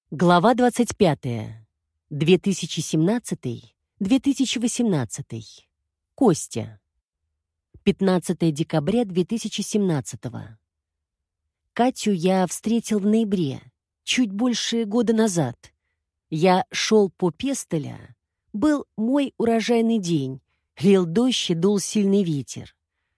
Глава 25. 2017-2018. Костя. 15 декабря 2017. Катю я встретил в ноябре, чуть больше года назад. Я шел по Пестоля. Был мой урожайный день. Лил дождь и дул сильный ветер.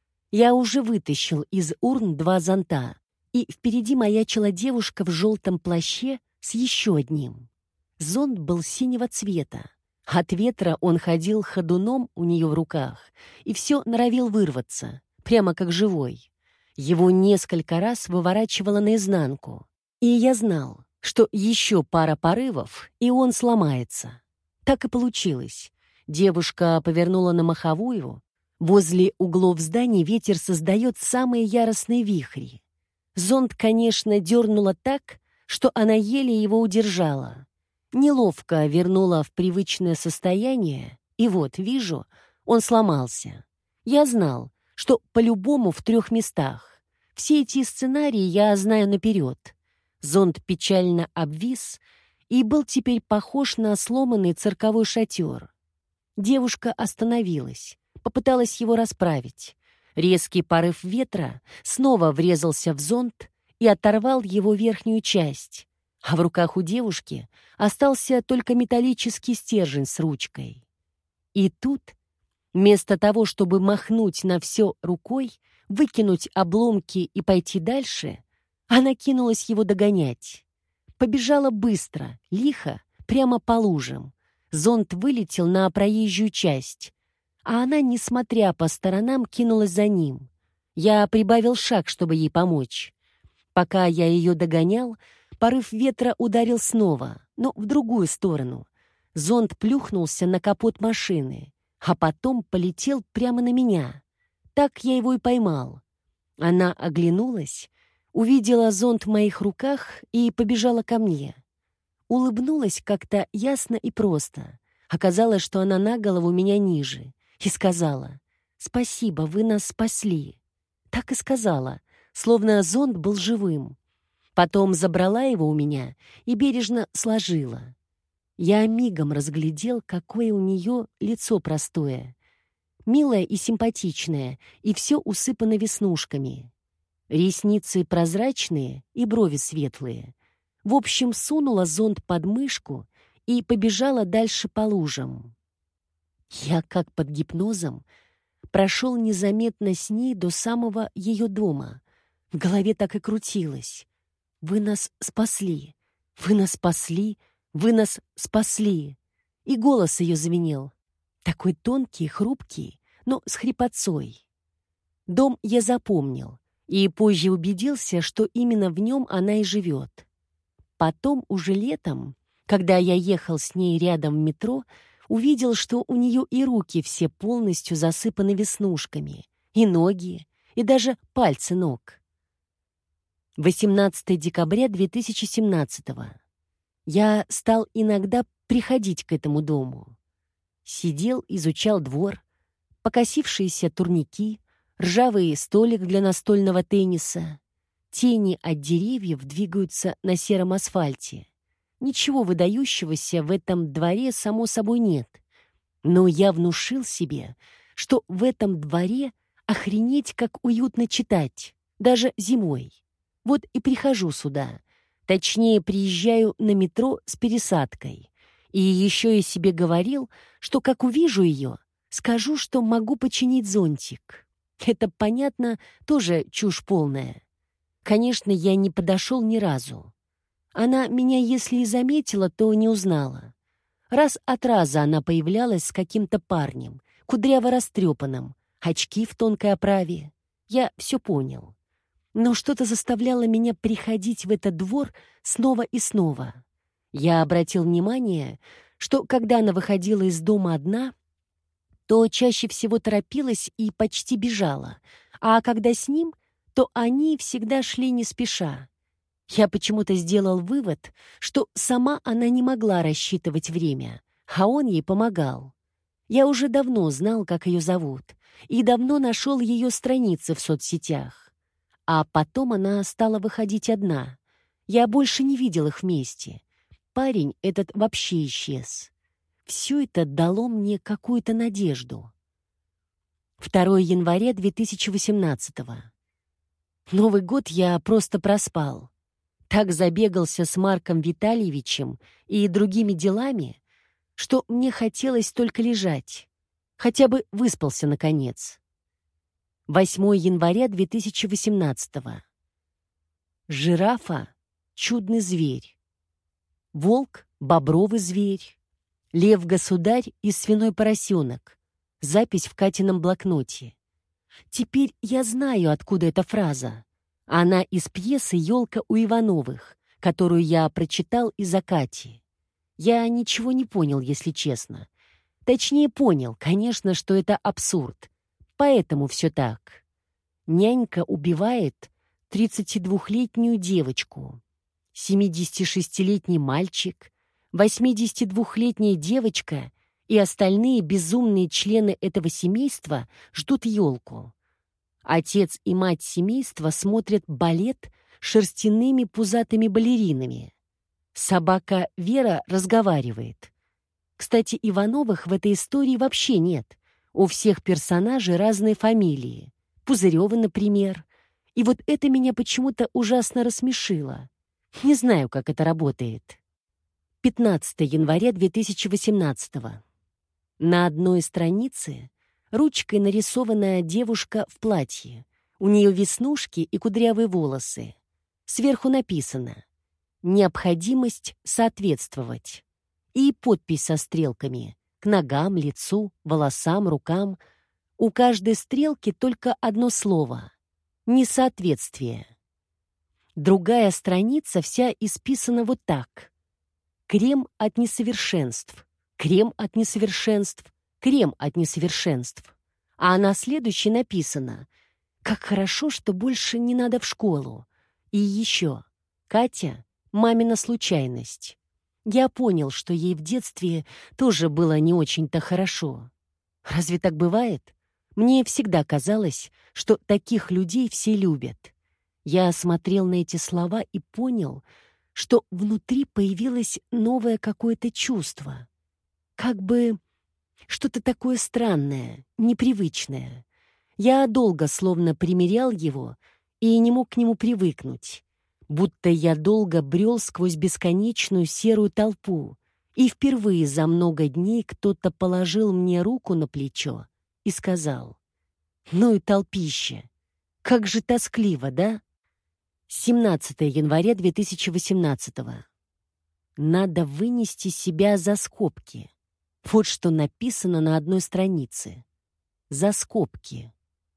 Я уже вытащил из урн 2 зонта, и впереди маячила девушка в желтом плаще с еще одним. Зонт был синего цвета. От ветра он ходил ходуном у нее в руках и все норовил вырваться, прямо как живой. Его несколько раз выворачивало наизнанку. И я знал, что еще пара порывов, и он сломается. Так и получилось. Девушка повернула на маховую. Возле углов зданий ветер создает самые яростные вихри. Зонт, конечно, дернуло так, что она еле его удержала. Неловко вернула в привычное состояние, и вот, вижу, он сломался. Я знал, что по-любому в 3 местах. Все эти сценарии я знаю наперед. Зонт печально обвис и был теперь похож на сломанный цирковой шатер. Девушка остановилась, попыталась его расправить. Резкий порыв ветра снова врезался в зонт и оторвал его верхнюю часть, а в руках у девушки остался только металлический стержень с ручкой. И тут, вместо того, чтобы махнуть на все рукой, выкинуть обломки и пойти дальше, она кинулась его догонять. Побежала быстро, лихо, прямо по лужам. Зонт вылетел на проезжую часть, а она, несмотря по сторонам, кинулась за ним. Я прибавил шаг, чтобы ей помочь. Пока я ее догонял, порыв ветра ударил снова, но в другую сторону. Зонт плюхнулся на капот машины, а потом полетел прямо на меня. Так я его и поймал. Она оглянулась, увидела зонт в моих руках и побежала ко мне. Улыбнулась как-то ясно и просто. Оказалось, что она на голову меня ниже, и сказала: «Спасибо, вы нас спасли». Так и сказала, словно зонт был живым. Потом забрала его у меня и бережно сложила. Я мигом разглядел, какое у нее лицо простое. Милое и симпатичное, и все усыпано веснушками. Ресницы прозрачные и брови светлые. В общем, сунула зонт под мышку и побежала дальше по лужам. Я, как под гипнозом, прошел незаметно с ней до самого ее дома. В голове так и крутилось. «Вы нас спасли! Вы нас спасли! Вы нас спасли!» И голос ее звенел. Такой тонкий, хрупкий, но с хрипотцой. Дом я запомнил и позже убедился, что именно в нем она и живет. Потом, уже летом, когда я ехал с ней рядом в метро, увидел, что у нее и руки все полностью засыпаны веснушками, и ноги, и даже пальцы ног. 18 декабря 2017. Я стал иногда приходить к этому дому. Сидел, изучал двор, покосившиеся турники, ржавый столик для настольного тенниса. Тени от деревьев двигаются на сером асфальте. Ничего выдающегося в этом дворе, само собой, нет. Но я внушил себе, что в этом дворе охренеть как уютно читать, даже зимой. Вот и прихожу сюда. Точнее, приезжаю на метро с пересадкой. И еще я себе говорил, что как увижу ее, скажу, что могу починить зонтик. Это, понятно, тоже чушь полная. Конечно, я не подошел ни разу. Она меня, если и заметила, то не узнала. Раз от раза она появлялась с каким-то парнем, кудряво-растрепанным, очки в тонкой оправе. Я все понял. Но что-то заставляло меня приходить в этот двор снова и снова. Я обратил внимание, что когда она выходила из дома одна, то чаще всего торопилась и почти бежала, а когда с ним, то они всегда шли не спеша. Я почему-то сделал вывод, что сама она не могла рассчитывать время, а он ей помогал. Я уже давно знал, как ее зовут, и давно нашел ее страницы в соцсетях. А потом она стала выходить одна. Я больше не видел их вместе. парень этот вообще исчез. Все это дало мне какую-то надежду. 2 января 2018-го. Новый год я просто проспал. Так забегался с Марком Витальевичем и другими делами, что мне хотелось только лежать. Хотя бы выспался, наконец. 8 января 2018-го. Жирафа — чудный зверь. Волк — бобровый зверь. Лев-государь и свиной поросенок. Запись в Катином блокноте. Теперь я знаю, откуда эта фраза. Она из пьесы «Елка у Ивановых», которую я прочитал из-за Кати. Я ничего не понял, если честно. Точнее, понял, конечно, что это абсурд. Поэтому все так. Нянька убивает 32-летнюю девочку, 76-летний мальчик, 82-летняя девочка и остальные безумные члены этого семейства ждут елку. Отец и мать семейства смотрят балет шерстяными пузатыми балеринами. Собака Вера разговаривает. Кстати, Ивановых в этой истории вообще нет. У всех персонажей разные фамилии. Пузырёвы, например. И вот это меня почему-то ужасно рассмешило. Не знаю, как это работает. 15 января 2018-го. На одной странице ручкой нарисованная девушка в платье. У нее веснушки и кудрявые волосы. Сверху написано «Необходимость соответствовать». И подпись со стрелками к ногам, лицу, волосам, рукам. У каждой стрелки только одно слово — несоответствие. Другая страница вся исписана вот так. Крем от несовершенств, крем от несовершенств, крем от несовершенств. А на следующей написано «Как хорошо, что больше не надо в школу». И еще «Катя — мамина случайность». Я понял, что ей в детстве тоже было не очень-то хорошо. Разве так бывает? Мне всегда казалось, что таких людей все любят. Я смотрел на эти слова и понял, что внутри появилось новое какое-то чувство. Как бы что-то такое странное, непривычное. Я долго словно примерял его и не мог к нему привыкнуть. Будто я долго брел сквозь бесконечную серую толпу, и впервые за много дней кто-то положил мне руку на плечо и сказал: «Ну и толпище! Как же тоскливо, да?» 17 января 2018-го. Надо вынести себя за скобки. Вот что написано на одной странице. За скобки.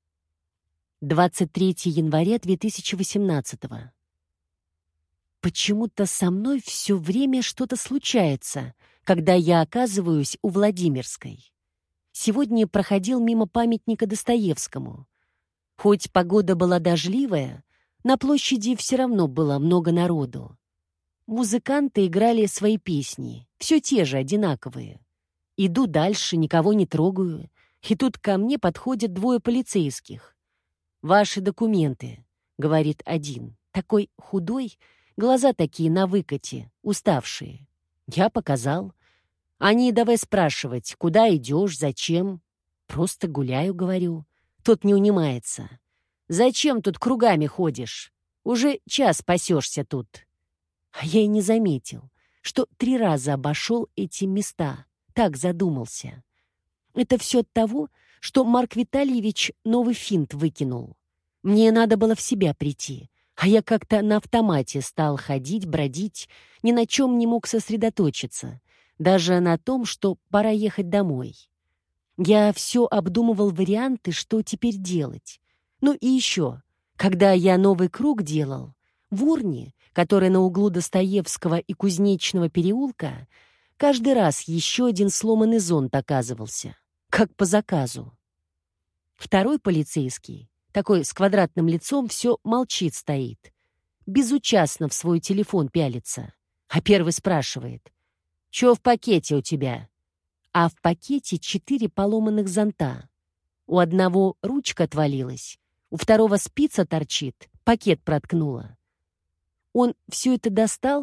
23 января 2018-го. Почему-то со мной все время что-то случается, когда я оказываюсь у Владимирской. Сегодня проходил мимо памятника Достоевскому. Хоть погода была дождливая, на площади все равно было много народу. Музыканты играли свои песни, все те же, одинаковые. Иду дальше, никого не трогаю, и тут ко мне подходят двое полицейских. «Ваши документы», — говорит один, такой худой, глаза такие на выкате, уставшие. Я показал. Они давай спрашивать, куда идешь, зачем. Просто гуляю, говорю. Тот не унимается. Зачем тут кругами ходишь? Уже час пасешься тут. А я и не заметил, что 3 раза обошел эти места. Так задумался. Это все от того, что Марк Витальевич новый финт выкинул. Мне надо было в себя прийти. А я как-то на автомате стал ходить, бродить, ни на чем не мог сосредоточиться, даже на том, что пора ехать домой. Я все обдумывал варианты, что теперь делать. Ну и еще, когда я новый круг делал, в урне, которая на углу Достоевского и Кузнечного переулка, каждый раз еще один сломанный зонт оказывался, как по заказу. Второй полицейский, такой с квадратным лицом, все молчит стоит. Безучастно в свой телефон пялится. А первый спрашивает: «Чё в пакете у тебя?» А в пакете 4 поломанных зонта. У одного ручка отвалилась, у второго спица торчит, пакет проткнула. Он все это достал,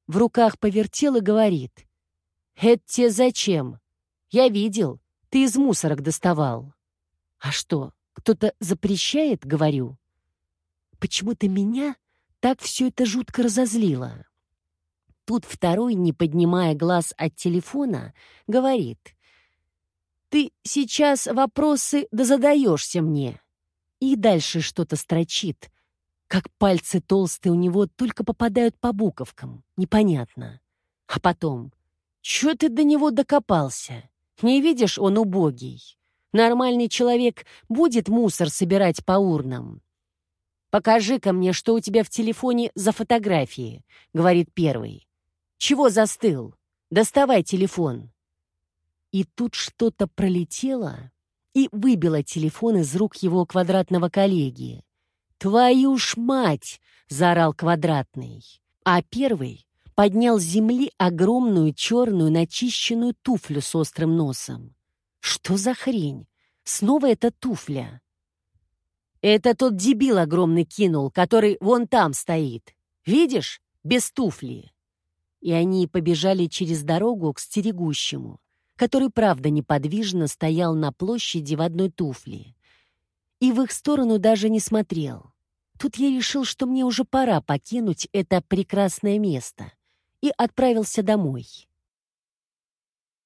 в руках повертел и говорит: «Это тебе зачем? Я видел, ты из мусорок доставал». «А что, кто-то запрещает?» — говорю. Почему-то меня так все это жутко разозлило. Тут второй, не поднимая глаз от телефона, говорит: «Ты сейчас вопросы да задаешься мне». И дальше что-то строчит. Как пальцы толстые у него только попадают по буковкам. Непонятно. А потом: «Чё ты до него докопался? Не видишь, он убогий. Нормальный человек будет мусор собирать по урнам». «Покажи-ка мне, что у тебя в телефоне за фотографии», — говорит первый. «Чего застыл? Доставай телефон». И тут что-то пролетело и выбило телефон из рук его квадратного коллеги. «Твою ж мать!» — заорал квадратный. А первый поднял с земли огромную черную начищенную туфлю с острым носом. Что за хрень? Снова эта туфля. «Это тот дебил огромный кинул, который вон там стоит. Видишь? Без туфли». И они побежали через дорогу к стерегущему, который, правда, неподвижно стоял на площади в одной туфле. И в их сторону даже не смотрел. Тут я решил, что мне уже пора покинуть это прекрасное место, и отправился домой.